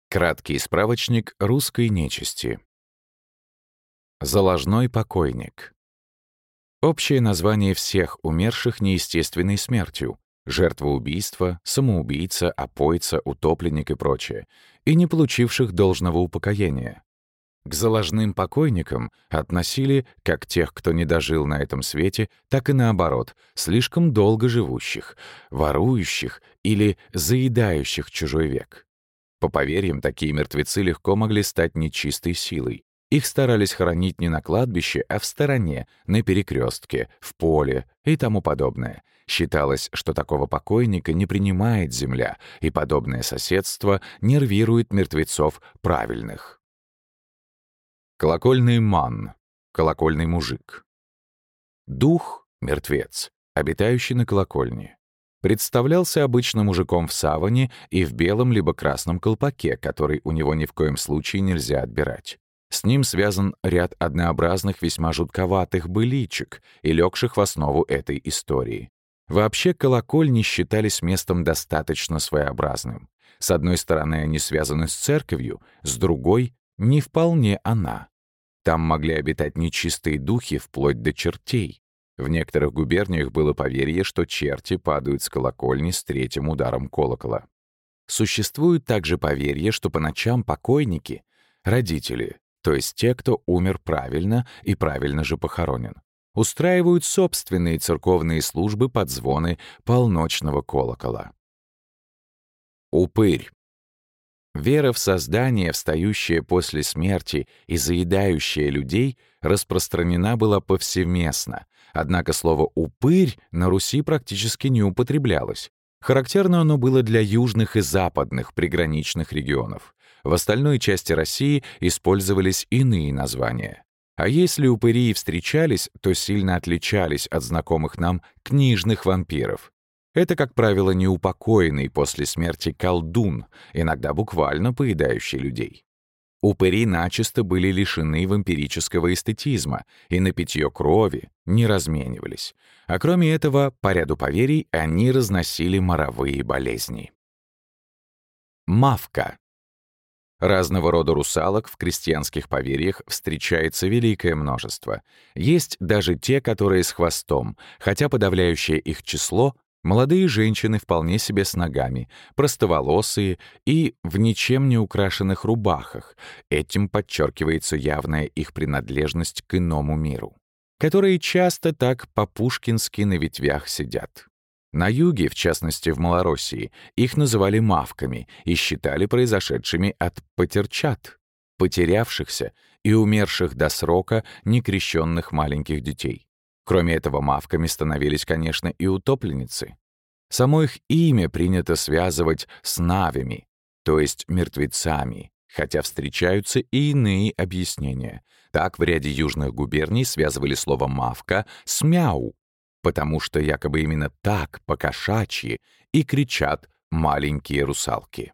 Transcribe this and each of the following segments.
Краткий справочник русской нечисти. Заложной покойник. Общее название всех умерших неестественной смертью: жертва убийства, самоубийца, опойца, утопленник и прочее, и не получивших должного упокоения. К заложным покойникам относили как тех, кто не дожил на этом свете, так и наоборот, слишком долго живущих, ворующих или заедающих чужой век. По поверьям, такие мертвецы легко могли стать нечистой силой. Их старались хоронить не на кладбище, а в стороне, на перекрестке, в поле и тому подобное. Считалось, что такого покойника не принимает земля, и подобное соседство нервирует мертвецов правильных. Колокольный ман, колокольный мужик. Дух — мертвец, обитающий на колокольне. Представлялся обычно мужиком в саване и в белом либо красном колпаке, который у него ни в коем случае нельзя отбирать. С ним связан ряд однообразных, весьма жутковатых быличек и легших в основу этой истории. Вообще колокольни считались местом достаточно своеобразным. С одной стороны, они связаны с церковью, с другой — не вполне она. Там могли обитать нечистые духи вплоть до чертей. В некоторых губерниях было поверье, что черти падают с колокольни с третьим ударом колокола. Существует также поверье, что по ночам покойники — родители, то есть те, кто умер правильно и правильно же похоронен, устраивают собственные церковные службы под звоны полночного колокола. Упырь. Вера в создание, встающее после смерти и заедающее людей, распространена была повсеместно, однако слово «упырь» на Руси практически не употреблялось. Характерно оно было для южных и западных приграничных регионов. В остальной части России использовались иные названия. А если упыри и встречались, то сильно отличались от знакомых нам книжных вампиров. Это, как правило, неупокоенный после смерти колдун, иногда буквально поедающий людей. Упыри начисто были лишены вампирического эстетизма и на питье крови не разменивались. А кроме этого, по ряду поверий, они разносили моровые болезни. Мавка. Разного рода русалок в крестьянских поверьях встречается великое множество. Есть даже те, которые с хвостом, хотя подавляющее их число — молодые женщины вполне себе с ногами, простоволосые и в ничем не украшенных рубахах. Этим подчеркивается явная их принадлежность к иному миру, которые часто так по-пушкински на ветвях сидят. На юге, в частности в Малороссии, их называли мавками и считали произошедшими от потерчат, потерявшихся и умерших до срока некрещенных маленьких детей. Кроме этого, мавками становились, конечно, и утопленницы. Само их имя принято связывать с навями, то есть мертвецами, хотя встречаются и иные объяснения. Так в ряде южных губерний связывали слово «мавка» с «мяу», потому что якобы именно так, по-кошачьи, и кричат маленькие русалки.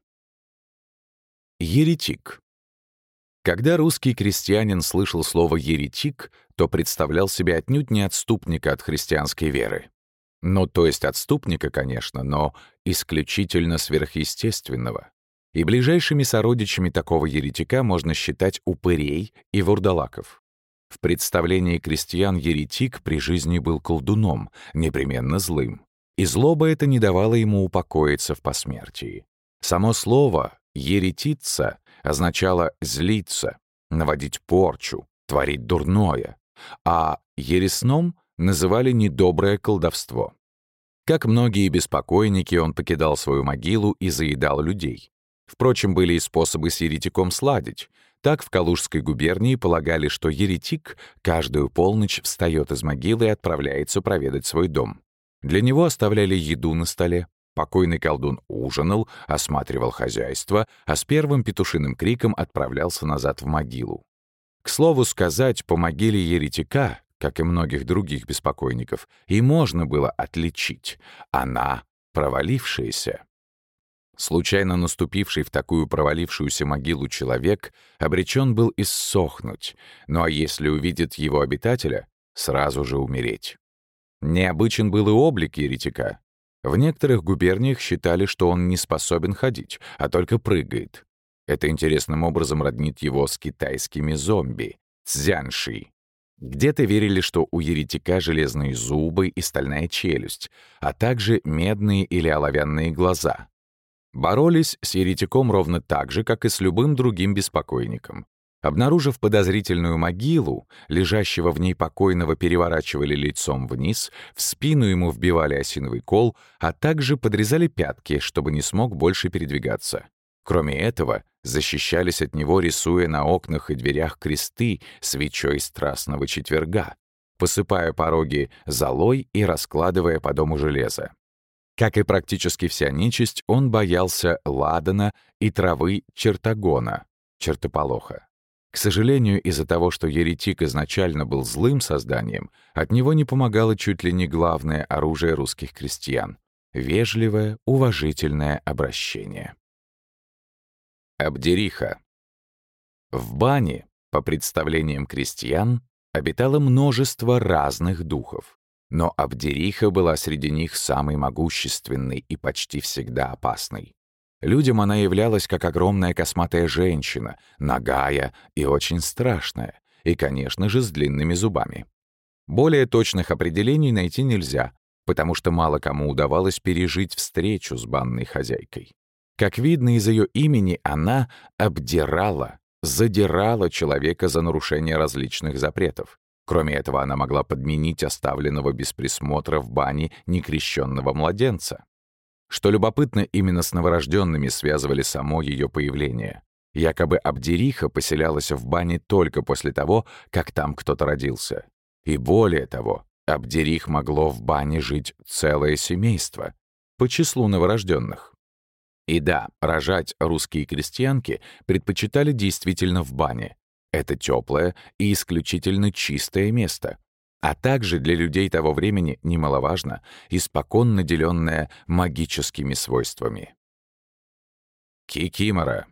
Еретик. Когда русский крестьянин слышал слово «еретик», то представлял себе отнюдь не отступника от христианской веры. Ну, то есть отступника, конечно, но исключительно сверхъестественного. И ближайшими сородичами такого еретика можно считать упырей и вурдалаков. В представлении крестьян еретик при жизни был колдуном, непременно злым. И злоба это не давала ему упокоиться в посмертии. Само слово «еретиться» означало «злиться», наводить порчу, творить дурное, а ересном называли недоброе колдовство. Как многие беспокойники, он покидал свою могилу и заедал людей. Впрочем, были и способы с еретиком сладить. Так в Калужской губернии полагали, что еретик каждую полночь встает из могилы и отправляется проведать свой дом. Для него оставляли еду на столе. Покойный колдун ужинал, осматривал хозяйство, а с первым петушиным криком отправлялся назад в могилу. К слову сказать, по могиле еретика, как и многих других беспокойников, и можно было отличить. Она провалившаяся. Случайно наступивший в такую провалившуюся могилу человек обречен был иссохнуть, ну а если увидит его обитателя, сразу же умереть. Необычен был и облик еретика. В некоторых губерниях считали, что он не способен ходить, а только прыгает. Это интересным образом роднит его с китайскими зомби — цзянши. Где-то верили, что у еретика железные зубы и стальная челюсть, а также медные или оловянные глаза. Боролись с еретиком ровно так же, как и с любым другим беспокойником. Обнаружив подозрительную могилу, лежащего в ней покойного переворачивали лицом вниз, в спину ему вбивали осиновый кол, а также подрезали пятки, чтобы не смог больше передвигаться. Кроме этого, защищались от него, рисуя на окнах и дверях кресты свечой Страстного четверга, посыпая пороги золой и раскладывая по дому железо. Как и практически вся нечисть, он боялся ладана и травы чертогона, чертополоха. К сожалению, из-за того, что еретик изначально был злым созданием, от него не помогало чуть ли не главное оружие русских крестьян — вежливое, уважительное обращение. Абдериха. В бане, по представлениям крестьян, обитало множество разных духов, но Абдериха была среди них самой могущественной и почти всегда опасной. Людям она являлась как огромная косматая женщина, нагая и очень страшная, и, конечно же, с длинными зубами. Более точных определений найти нельзя, потому что мало кому удавалось пережить встречу с банной хозяйкой. Как видно из ее имени, она обдирала, задирала человека за нарушение различных запретов. Кроме этого, она могла подменить оставленного без присмотра в бане некрещенного младенца. Что любопытно, именно с новорожденными связывали само ее появление. Якобы Абдериха поселялась в бане только после того, как там кто-то родился. И более того, Абдерих могло в бане жить целое семейство по числу новорожденных. И да, рожать русские крестьянки предпочитали действительно в бане. Это теплое и исключительно чистое место. А также для людей того времени, немаловажно, испокон наделенное магическими свойствами. Кикимора.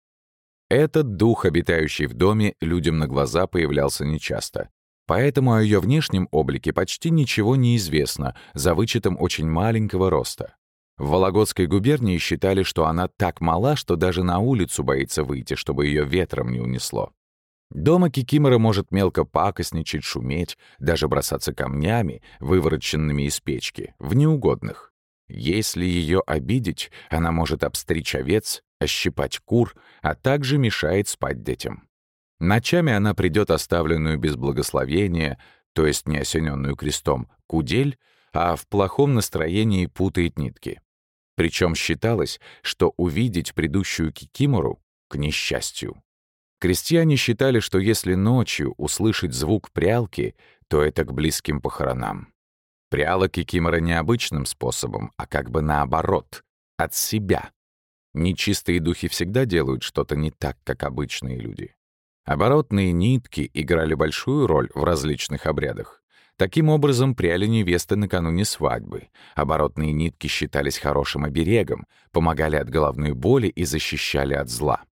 Этот дух, обитающий в доме, людям на глаза появлялся нечасто. Поэтому о ее внешнем облике почти ничего не известно, за вычетом очень маленького роста. В Вологодской губернии считали, что она так мала, что даже на улицу боится выйти, чтобы ее ветром не унесло. Дома кикимора может мелко пакостничать, шуметь, даже бросаться камнями, вывороченными из печки, в неугодных. Если ее обидеть, она может обстричь овец, ощипать кур, а также мешает спать детям. Ночами она придет оставленную без благословения, то есть не осененную крестом, кудель, а в плохом настроении путает нитки. Причем считалось, что увидеть предыдущую кикимору — к несчастью. Крестьяне считали, что если ночью услышать звук прялки, то это к близким похоронам. Пряла кикимора не обычным способом, а как бы наоборот, от себя. Нечистые духи всегда делают что-то не так, как обычные люди. Оборотные нитки играли большую роль в различных обрядах. Таким образом, пряли невесты накануне свадьбы. Оборотные нитки считались хорошим оберегом, помогали от головной боли и защищали от зла.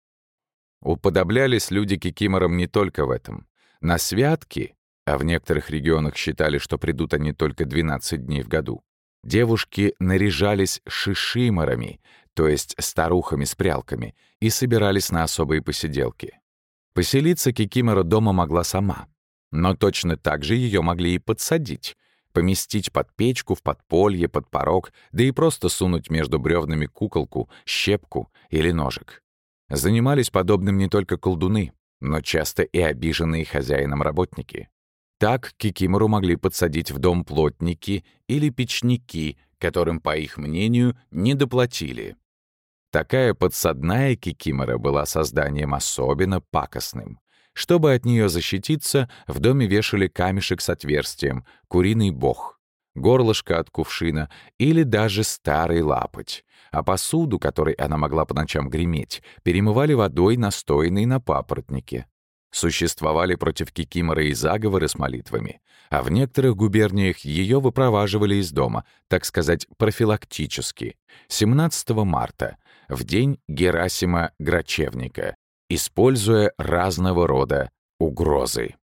Уподоблялись люди кикиморам не только в этом. На святки, а в некоторых регионах считали, что придут они только 12 дней в году, девушки наряжались шишиморами, то есть старухами с прялками, и собирались на особые посиделки. Поселиться кикимора дома могла сама, но точно так же ее могли и подсадить, поместить под печку, в подполье, под порог, да и просто сунуть между бревнами куколку, щепку или ножик. Занимались подобным не только колдуны, но часто и обиженные хозяином работники. Так кикимору могли подсадить в дом плотники или печники, которым, по их мнению, не доплатили. Такая подсадная кикимора была созданием особенно пакостным. Чтобы от нее защититься, в доме вешали камешек с отверстием, куриный бог, горлышко от кувшина или даже старый лапоть. А посуду, которой она могла по ночам греметь, перемывали водой, настоянной на папоротнике. Существовали против кикиморы и заговоры с молитвами, а в некоторых губерниях ее выпроваживали из дома, так сказать, профилактически, 17 марта, в день Герасима Грачевника, используя разного рода угрозы.